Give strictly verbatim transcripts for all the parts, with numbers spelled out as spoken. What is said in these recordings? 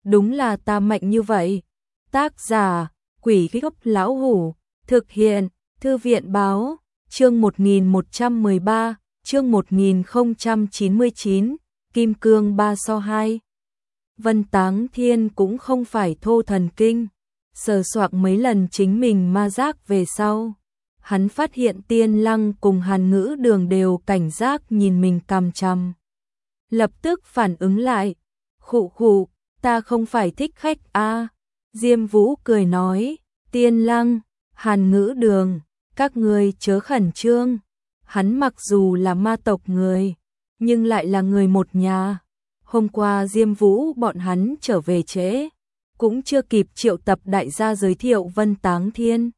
đúng là ta mạnh như vậy. Tác giả, Quỷ Gốc Lão Hủ, thực hiện, Thư viện Báo, chương một nghìn một trăm mười ba, chương một nghìn không trăm chín mươi chín, Kim Cương Ba So hai. Vân Táng Thiên cũng không phải thô thần kinh, sờ soạng mấy lần chính mình ma giác về sau. Hắn phát hiện Tiên Lăng cùng Hàn Ngữ Đường đều cảnh giác nhìn mình cằm chằm. Lập tức phản ứng lại, khụ khụ, ta không phải thích khách a. Diêm Vũ cười nói, Tiên Lăng, Hàn Ngữ Đường, các người chớ khẩn trương. Hắn mặc dù là ma tộc người, nhưng lại là người một nhà. Hôm qua Diêm Vũ bọn hắn trở về trễ, cũng chưa kịp triệu tập đại gia giới thiệu Vân Táng Thiên.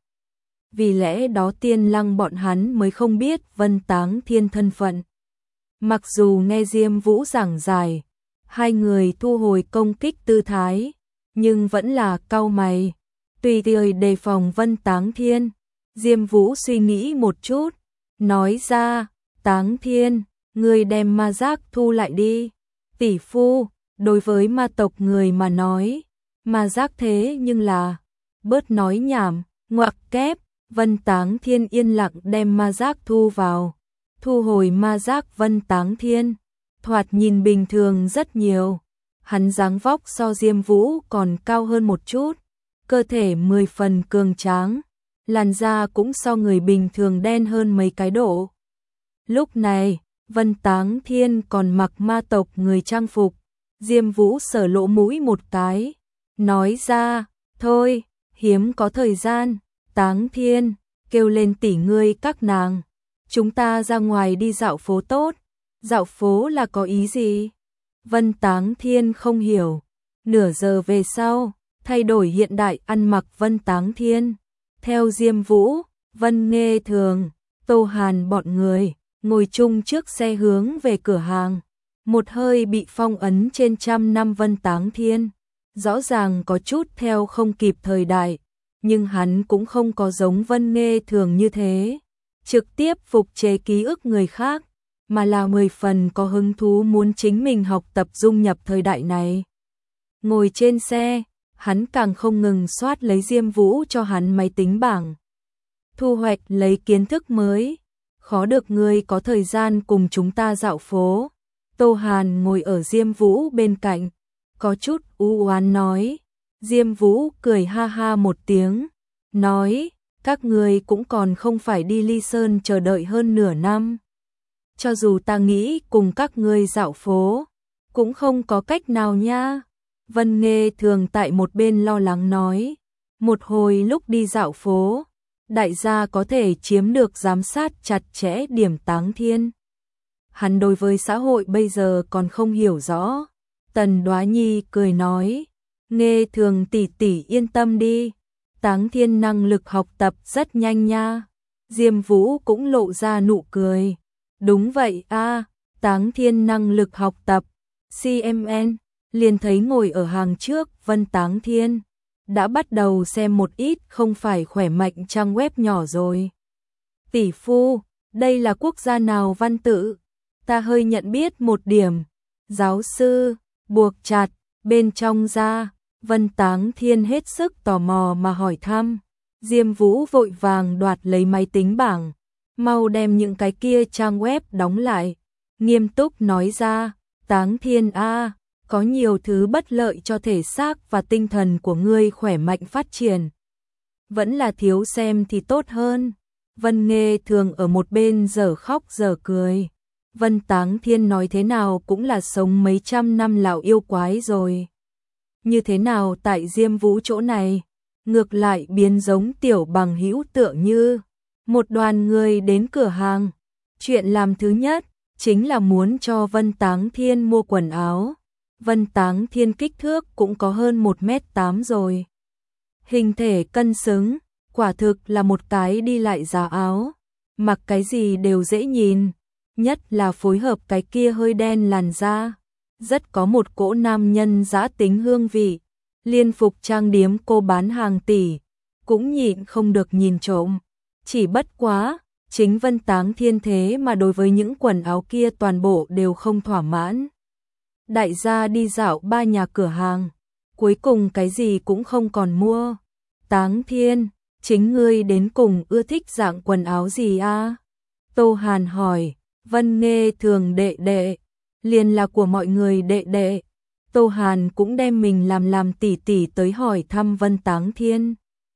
Vì lẽ đó Tiên Lăng bọn hắn mới không biết Vân Táng Thiên thân phận. Mặc dù nghe Diêm Vũ giảng giải, hai người thu hồi công kích tư thái, nhưng vẫn là cau mày, tùy thời đề phòng Vân Táng Thiên. Diêm Vũ suy nghĩ một chút, nói ra, Táng Thiên, ngươi đem ma giác thu lại đi. Tỷ phu, đối với ma tộc người mà nói, ma giác thế nhưng là, bớt nói nhảm, ngoặc kép. Vân Táng Thiên yên lặng đem ma giác thu vào, thu hồi ma giác. Vân Táng Thiên thoạt nhìn bình thường rất nhiều, hắn dáng vóc so Diêm Vũ còn cao hơn một chút, cơ thể mười phần cường tráng, làn da cũng so người bình thường đen hơn mấy cái độ. Lúc này, Vân Táng Thiên còn mặc ma tộc người trang phục. Diêm Vũ sờ lỗ mũi một cái, nói ra, thôi, hiếm có thời gian. Táng Thiên, kêu lên tỷ ngươi các nàng, chúng ta ra ngoài đi dạo phố tốt. Dạo phố là có ý gì? Vân Táng Thiên không hiểu. Nửa giờ về sau, thay đổi hiện đại ăn mặc Vân Táng Thiên, theo Diêm Vũ, Vân Nghê Thường, Tô Hàn bọn người, ngồi chung trước xe hướng về cửa hàng. Một hơi bị phong ấn trên trăm năm Vân Táng Thiên, rõ ràng có chút theo không kịp thời đại. Nhưng hắn cũng không có giống Vân Nghê Thường như thế, trực tiếp phục chế ký ức người khác, mà là mười phần có hứng thú muốn chính mình học tập dung nhập thời đại này. Ngồi trên xe, hắn càng không ngừng soát lấy Diêm Vũ cho hắn máy tính bảng. Thu hoạch lấy kiến thức mới, khó được ngươi có thời gian cùng chúng ta dạo phố. Tô Hàn ngồi ở Diêm Vũ bên cạnh, có chút u oán nói. Diêm Vũ cười ha ha một tiếng, nói, các người cũng còn không phải đi Ly Sơn chờ đợi hơn nửa năm. Cho dù ta nghĩ cùng các ngươi dạo phố, cũng không có cách nào nha. Vân Nghê Thường tại một bên lo lắng nói, một hồi lúc đi dạo phố, đại gia có thể chiếm được giám sát chặt chẽ điểm Táng Thiên. Hắn đối với xã hội bây giờ còn không hiểu rõ. Tần Đoá Nhi cười nói, Nghê Thường tỷ tỷ yên tâm đi, Táng Thiên năng lực học tập rất nhanh nha. Diêm Vũ cũng lộ ra nụ cười, đúng vậy a, Táng Thiên năng lực học tập. xê em en liền thấy ngồi ở hàng trước Vân Táng Thiên, đã bắt đầu xem một ít không phải khỏe mạnh trang web nhỏ rồi. Tỷ phu, đây là quốc gia nào văn tự? Ta hơi nhận biết một điểm. Giáo sư, buộc chặt, bên trong ra. Vân Táng Thiên hết sức tò mò mà hỏi thăm. Diêm Vũ vội vàng đoạt lấy máy tính bảng, mau đem những cái kia trang web đóng lại, nghiêm túc nói ra, Táng Thiên a, có nhiều thứ bất lợi cho thể xác và tinh thần của ngươi khỏe mạnh phát triển. Vẫn là thiếu xem thì tốt hơn. Vân Nghê Thường ở một bên giờ khóc giờ cười. Vân Táng Thiên nói thế nào cũng là sống mấy trăm năm lão yêu quái rồi. Như thế nào tại Diêm Vũ chỗ này, ngược lại biến giống tiểu bằng hữu tựa như một đoàn người đến cửa hàng. Chuyện làm thứ nhất chính là muốn cho Vân Táng Thiên mua quần áo. Vân Táng Thiên kích thước cũng có hơn một mét tám rồi. Hình thể cân xứng, quả thực là một cái đi lại giá áo. Mặc cái gì đều dễ nhìn, nhất là phối hợp cái kia hơi đen làn da. Rất có một cỗ nam nhân dã tính hương vị. Liên phục trang điếm cô bán hàng tỷ, cũng nhịn không được nhìn trộm. Chỉ bất quá, chính Vân Táng Thiên thế mà đối với những quần áo kia toàn bộ đều không thỏa mãn. Đại gia đi dạo ba nhà cửa hàng, cuối cùng cái gì cũng không còn mua. Táng Thiên, chính ngươi đến cùng ưa thích dạng quần áo gì a? Tô Hàn hỏi. Vân Nghê Thường đệ đệ, liền là của mọi người đệ đệ. Tô Hàn cũng đem mình làm làm tỷ tỷ tới hỏi thăm Vân Táng Thiên.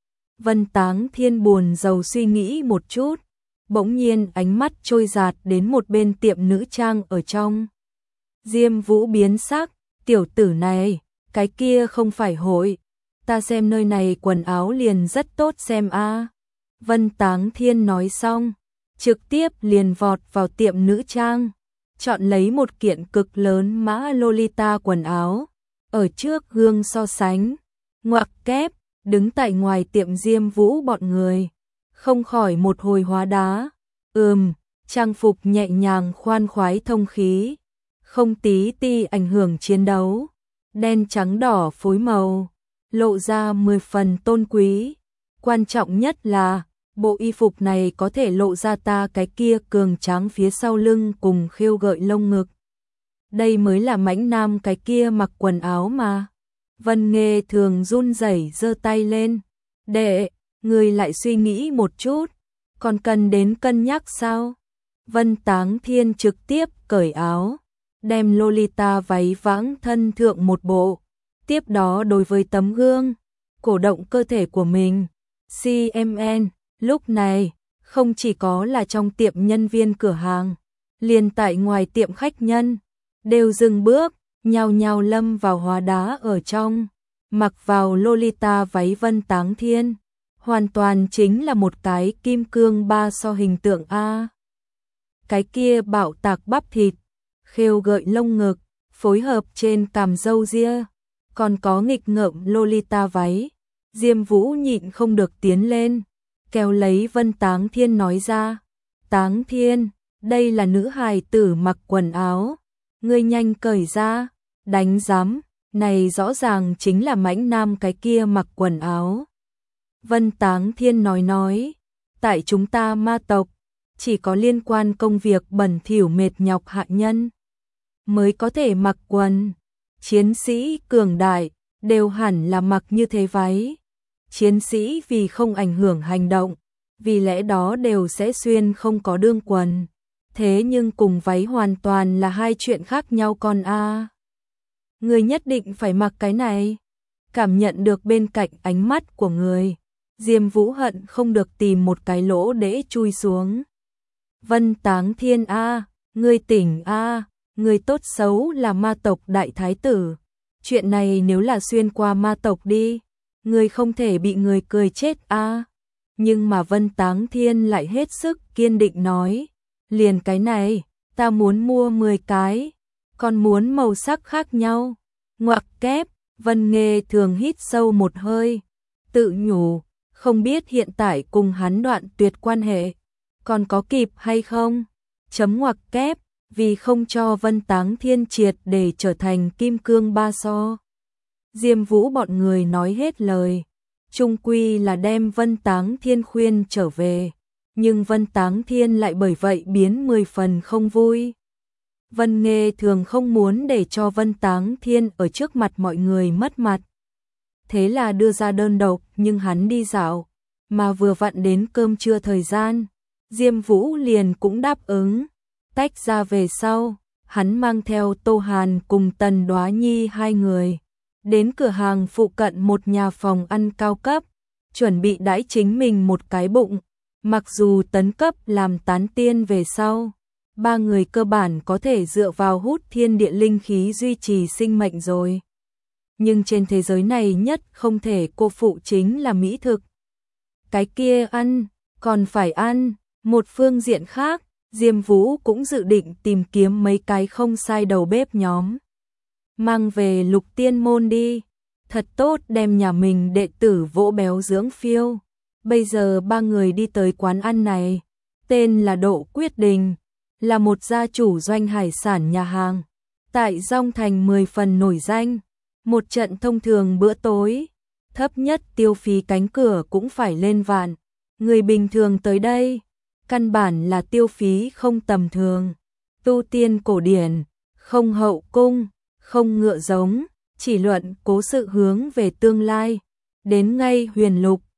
Vân Táng Thiên buồn rầu suy nghĩ một chút, bỗng nhiên ánh mắt trôi dạt đến một bên tiệm nữ trang ở trong. Diêm Vũ biến sắc, tiểu tử này, cái kia không phải hội, ta xem nơi này quần áo liền rất tốt xem a. Vân Táng Thiên nói xong, trực tiếp liền vọt vào tiệm nữ trang, chọn lấy một kiện cực lớn mã Lolita quần áo, ở trước gương so sánh, ngoặc kép, đứng tại ngoài tiệm Diêm Vũ bọn người, không khỏi một hồi hóa đá. Ừm, trang phục nhẹ nhàng khoan khoái thông khí, không tí ti ảnh hưởng chiến đấu, đen trắng đỏ phối màu, lộ ra mười phần tôn quý. Quan trọng nhất là, bộ y phục này có thể lộ ra ta cái kia cường tráng phía sau lưng cùng khêu gợi lông ngực. Đây mới là mãnh nam cái kia mặc quần áo mà. Vân Nghê Thường run rẩy giơ tay lên. Đệ, người lại suy nghĩ một chút, còn cần đến cân nhắc sao? Vân Táng Thiên trực tiếp cởi áo, đem Lolita váy vãng thân thượng một bộ, tiếp đó đối với tấm gương, cổ động cơ thể của mình. xê em en, lúc này, không chỉ có là trong tiệm nhân viên cửa hàng, liền tại ngoài tiệm khách nhân, đều dừng bước, nhao nhao lâm vào hóa đá ở trong, mặc vào Lolita váy Vân Táng Thiên, hoàn toàn chính là một cái kim cương ba so hình tượng A. Cái kia bạo tạc bắp thịt, khêu gợi lông ngực, phối hợp trên cằm râu ria, còn có nghịch ngợm Lolita váy. Diêm Vũ nhịn không được tiến lên, kéo lấy Vân Táng Thiên nói ra. Táng Thiên, đây là nữ hài tử mặc quần áo, ngươi nhanh cởi ra. Đánh giám, này rõ ràng chính là mãnh nam cái kia mặc quần áo. Vân Táng Thiên nói nói, tại chúng ta ma tộc, chỉ có liên quan công việc bẩn thỉu mệt nhọc hạ nhân mới có thể mặc quần. Chiến sĩ cường đại đều hẳn là mặc như thế váy. Chiến sĩ vì không ảnh hưởng hành động, vì lẽ đó đều sẽ xuyên không có đương quần. Thế nhưng cùng váy hoàn toàn là hai chuyện khác nhau con a. Người nhất định phải mặc cái này. Cảm nhận được bên cạnh ánh mắt của người, Diêm Vũ hận không được tìm một cái lỗ để chui xuống. Vân Táng Thiên a, ngươi tỉnh a, ngươi tốt xấu là ma tộc đại thái tử. Chuyện này nếu là xuyên qua ma tộc đi, ngươi không thể bị người cười chết a. Nhưng mà Vân Táng Thiên lại hết sức kiên định nói, liền cái này, ta muốn mua mười cái, còn muốn màu sắc khác nhau. Ngoặc kép, Vân Nghê Thường hít sâu một hơi, tự nhủ, không biết hiện tại cùng hắn đoạn tuyệt quan hệ, còn có kịp hay không? Chấm ngoặc kép, vì không cho Vân Táng Thiên triệt để trở thành kim cương ba so. Diêm Vũ bọn người nói hết lời, chung quy là đem Vân Táng Thiên khuyên trở về, nhưng Vân Táng Thiên lại bởi vậy biến mười phần không vui. Vân Nghê Thường không muốn để cho Vân Táng Thiên ở trước mặt mọi người mất mặt. Thế là đưa ra đơn độc, nhưng hắn đi dạo, mà vừa vặn đến cơm trưa thời gian, Diêm Vũ liền cũng đáp ứng. Tách ra về sau, hắn mang theo Tô Hàn cùng Tần Đoá Nhi hai người, đến cửa hàng phụ cận một nhà phòng ăn cao cấp, chuẩn bị đãi chính mình một cái bụng. Mặc dù tấn cấp làm tán tiên về sau, ba người cơ bản có thể dựa vào hút thiên địa linh khí duy trì sinh mệnh rồi. Nhưng trên thế giới này nhất không thể cô phụ chính là mỹ thực. Cái kia ăn, còn phải ăn. Một phương diện khác, Diêm Vũ cũng dự định tìm kiếm mấy cái không sai đầu bếp nhóm, mang về Lục Tiên môn đi, thật tốt đem nhà mình đệ tử vỗ béo dưỡng phiêu. Bây giờ ba người đi tới quán ăn này, tên là Độ Quyết Đình, là một gia chủ doanh hải sản nhà hàng, tại Dong Thành mười phần nổi danh. Một trận thông thường bữa tối, thấp nhất tiêu phí cánh cửa cũng phải lên vạn. Người bình thường tới đây, căn bản là tiêu phí không tầm thường. Tu tiên cổ điển, không hậu cung, không ngựa giống, chỉ luận cố sự hướng về tương lai. Đến ngay huyền lục,